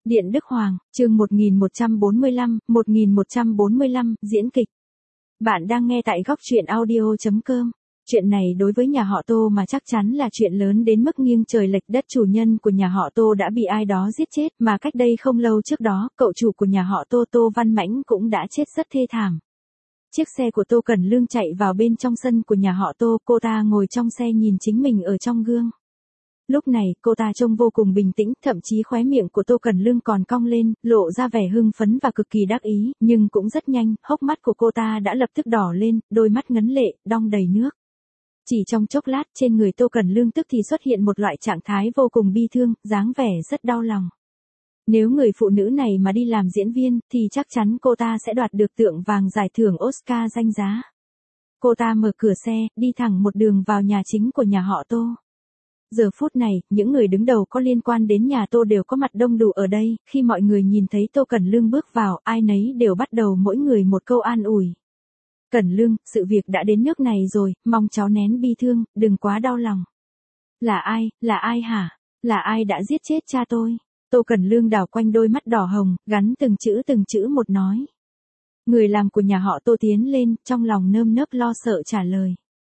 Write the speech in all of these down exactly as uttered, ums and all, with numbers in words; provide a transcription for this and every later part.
Điện Đức Hoàng, chương một nghìn một trăm bốn mươi lăm, một nghìn một trăm bốn mươi lăm, diễn kịch. Bạn đang nghe tại góc truyện audio chấm com. Chuyện này đối với nhà họ Tô mà chắc chắn là chuyện lớn đến mức nghiêng trời lệch đất. Chủ nhân của nhà họ Tô đã bị ai đó giết chết, mà cách đây không lâu trước đó, cậu chủ của nhà họ Tô Tô Văn Mãnh cũng đã chết rất thê thảm. Chiếc xe của Tô Cẩn Lương chạy vào bên trong sân của nhà họ Tô, cô ta ngồi trong xe nhìn chính mình ở trong gương. Lúc này, cô ta trông vô cùng bình tĩnh, thậm chí khóe miệng của Tô Cẩn Lương còn cong lên, lộ ra vẻ hưng phấn và cực kỳ đắc ý, nhưng cũng rất nhanh, hốc mắt của cô ta đã lập tức đỏ lên, đôi mắt ngấn lệ, đong đầy nước. Chỉ trong chốc lát, trên người Tô Cẩn Lương tức thì xuất hiện một loại trạng thái vô cùng bi thương, dáng vẻ rất đau lòng. Nếu người phụ nữ này mà đi làm diễn viên, thì chắc chắn cô ta sẽ đoạt được tượng vàng giải thưởng Oscar danh giá. Cô ta mở cửa xe, đi thẳng một đường vào nhà chính của nhà họ Tô. Giờ phút này, những người đứng đầu có liên quan đến nhà Tô đều có mặt đông đủ ở đây, khi mọi người nhìn thấy Tô Cẩn Lương bước vào, ai nấy đều bắt đầu mỗi người một câu an ủi. Cẩn Lương, sự việc đã đến nước này rồi, mong cháu nén bi thương, đừng quá đau lòng. Là ai, là ai hả? Là ai đã giết chết cha tôi? Tô Cẩn Lương đảo quanh đôi mắt đỏ hồng, gắn từng chữ từng chữ một nói. Người làm của nhà họ Tô tiến lên, trong lòng nơm nớp lo sợ trả lời.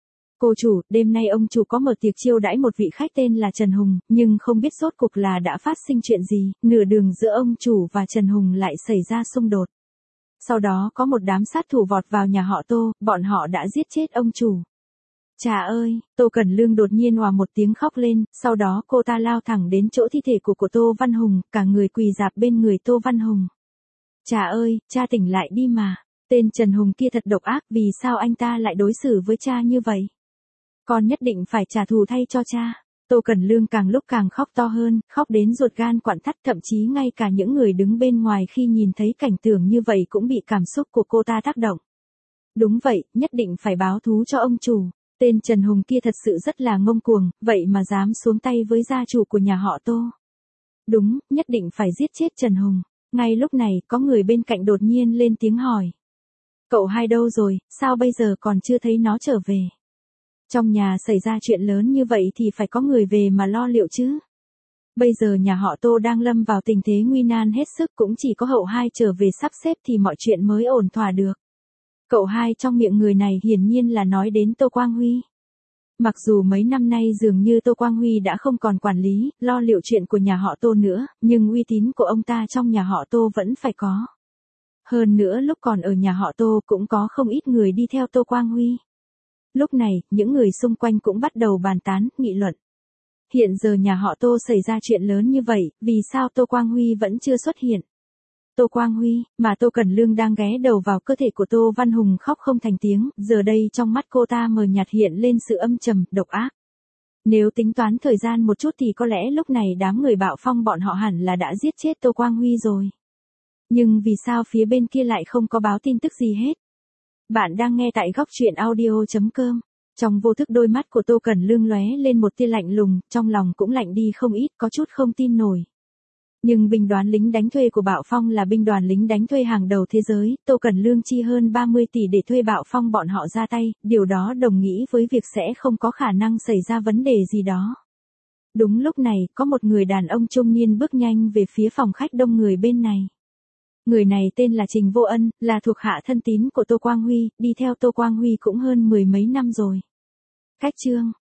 Cô chủ, đêm nay ông chủ có mở tiệc chiêu đãi một vị khách tên là Trần Hùng, nhưng không biết rốt cuộc là đã phát sinh chuyện gì, nửa đường giữa ông chủ và Trần Hùng lại xảy ra xung đột. Sau đó có một đám sát thủ vọt vào nhà họ Tô, bọn họ đã giết chết ông chủ. Chà ơi, Tô Cẩn Lương đột nhiên òa một tiếng khóc lên, sau đó cô ta lao thẳng đến chỗ thi thể của của Tô Văn Hùng, cả người quỳ rạp bên người Tô Văn Hùng. Chà ơi, cha tỉnh lại đi mà, tên Trần Hùng kia thật độc ác, vì sao anh ta lại đối xử với cha như vậy? Con nhất định phải trả thù thay cho cha. Tô Cẩn Lương càng lúc càng khóc to hơn, khóc đến ruột gan quặn thắt, thậm chí ngay cả những người đứng bên ngoài khi nhìn thấy cảnh tượng như vậy cũng bị cảm xúc của cô ta tác động. Đúng vậy, nhất định phải báo thú cho ông chủ. Tên Trần Hùng kia thật sự rất là ngông cuồng, vậy mà dám xuống tay với gia chủ của nhà họ Tô. Đúng, nhất định phải giết chết Trần Hùng. Ngay lúc này, có người bên cạnh đột nhiên lên tiếng hỏi. Cậu hai đâu rồi, sao bây giờ còn chưa thấy nó trở về? Trong nhà xảy ra chuyện lớn như vậy thì phải có người về mà lo liệu chứ. Bây giờ nhà họ Tô đang lâm vào tình thế nguy nan hết sức, cũng chỉ có hậu hai trở về sắp xếp thì mọi chuyện mới ổn thỏa được. Cậu hai trong miệng người này hiển nhiên là nói đến Tô Quang Huy. Mặc dù mấy năm nay dường như Tô Quang Huy đã không còn quản lý, lo liệu chuyện của nhà họ Tô nữa, nhưng uy tín của ông ta trong nhà họ Tô vẫn phải có. Hơn nữa lúc còn ở nhà họ Tô cũng có không ít người đi theo Tô Quang Huy. Lúc này, những người xung quanh cũng bắt đầu bàn tán, nghị luận. Hiện giờ nhà họ Tô xảy ra chuyện lớn như vậy, vì sao Tô Quang Huy vẫn chưa xuất hiện? Tô Quang Huy, mà Tô Cẩn Lương đang ghé đầu vào cơ thể của Tô Văn Hùng khóc không thành tiếng, giờ đây trong mắt cô ta mờ nhạt hiện lên sự âm trầm, độc ác. Nếu tính toán thời gian một chút thì có lẽ lúc này đám người Bạo Phong bọn họ hẳn là đã giết chết Tô Quang Huy rồi. Nhưng vì sao phía bên kia lại không có báo tin tức gì hết? Bạn đang nghe tại góc truyện audio chấm com. Trong vô thức đôi mắt của Tô Cẩn Lương lóe lên một tia lạnh lùng, trong lòng cũng lạnh đi không ít, có chút không tin nổi. Nhưng binh đoàn lính đánh thuê của Bạo Phong là binh đoàn lính đánh thuê hàng đầu thế giới, Tô Cẩn Lương chi hơn ba mươi tỷ để thuê Bạo Phong bọn họ ra tay, điều đó đồng nghĩa với việc sẽ không có khả năng xảy ra vấn đề gì đó. Đúng lúc này, có một người đàn ông trung niên bước nhanh về phía phòng khách đông người bên này. Người này tên là Trình Vô Ân, là thuộc hạ thân tín của Tô Quang Huy, đi theo Tô Quang Huy cũng hơn mười mấy năm rồi. Cách chương,